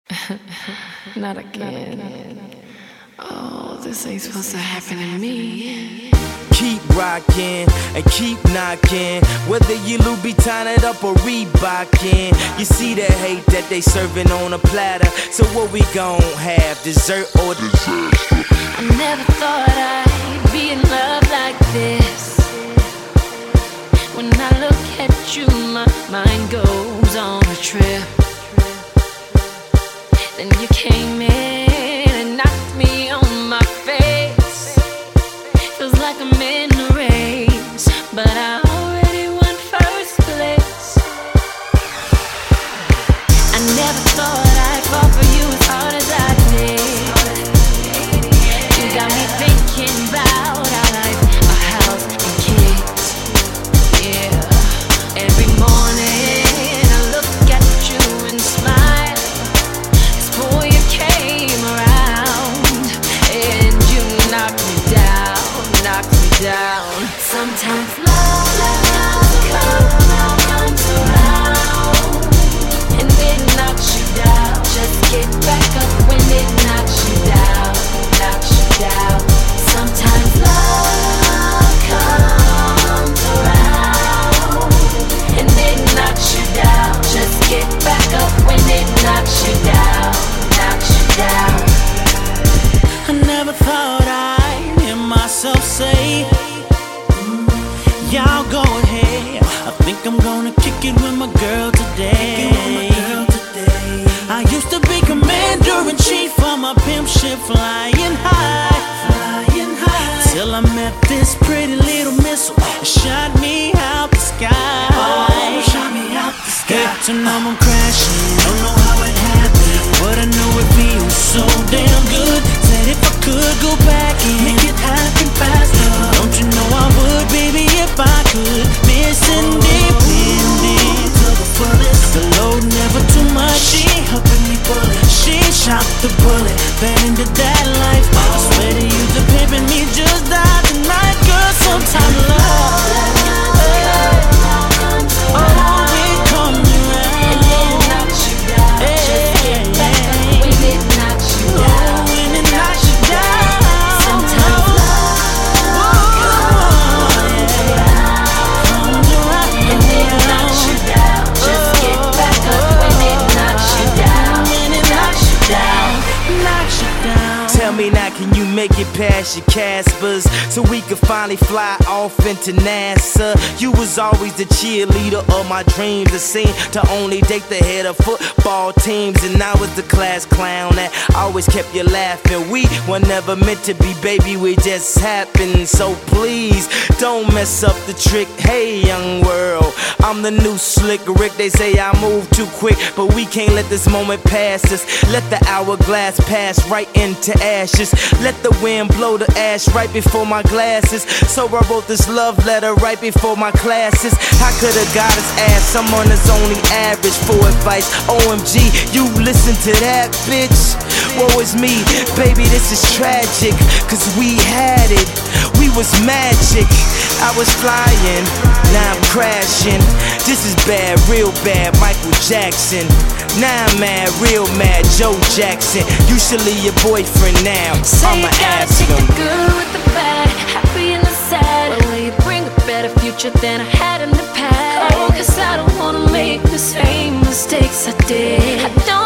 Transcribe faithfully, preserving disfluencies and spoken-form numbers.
Not again. Oh, this ain't supposed to happen to me. Keep rockin' and keep knockin', whether you Louboutin it up or Reebokin. You see the hate that they serving on a platter, so what we gon' have, dessert or disaster? I never thought I'd be in love like this. When I look at you, my mind goes on a trip. Then you came in and knocked me on my face. Feels like I'm in a race, but I already won first place. I never thought I'd fall for you as hard as I did. You got me thinking about our life, our house and kids. Yeah, every morning I look at you and smile. Boy, you came around and you knocked me down, knocked me down. Sometimes love, love comes around and it knocks you down. Just get back up when it knocks you down, knocks you down. Sometimes love comes around and it knocks you down. Just get back up when it knocks you down. Down. I never thought I'd hear myself say, mm, y'all go ahead. I think I'm gonna kick it with my girl today. I used to be commander-in-chief on my pimp ship, flying high, flying high, till I met this pretty little missile that shot me out the sky. Oh, shot me out the sky. Hit to know I'm crashing. Don't know how it happened, but I know it feels so damn good. Said if I could go back and make it happen faster, don't you know I would, baby, if I could. Miss independent to the fullest. The load never too much. She helping me bullet. She shot the bullet, fell into that life. I swear to you, the pimpin' me just died tonight. Girl, sometimes love, oh, it comes around and it knocks you down. Just get back up when it knocks you down. Oh, when it knocks you down. Sometimes love comes around and it knocks you down. Just get back up when it knocks you down. When it knocks you down, knocks you down. Tell me now, can you make it past your Caspers so we could finally fly off into NASA? You was always the cheerleader of my dreams. It seemed to only date the head of football teams, and I was the class clown that always kept you laughing. We were never meant to be, baby, we just happened. So please don't mess up the trick. Hey, young world, I'm the new slick Rick. They say I move too quick, but we can't let this moment pass us. Let the hourglass pass right into ashes. Let the wind blow the ash right before my glasses. So I wrote this love letter right before my classes. I could've got his ass, someone that's only average for advice. O M G, you listen to that, bitch? Woe is me, baby, this is tragic, cause we had it, we was magic. I was flying, now I'm crashing. This is bad, real bad, Michael Jackson. Now I'm mad, real mad, Joe Jackson. You should leave your boyfriend now, Say I'ma you gotta ask take him. the good with the bad, happy and the sad. Well, will you bring a better future than I had in the past? Oh, cause I don't wanna make the same mistakes I did. I don't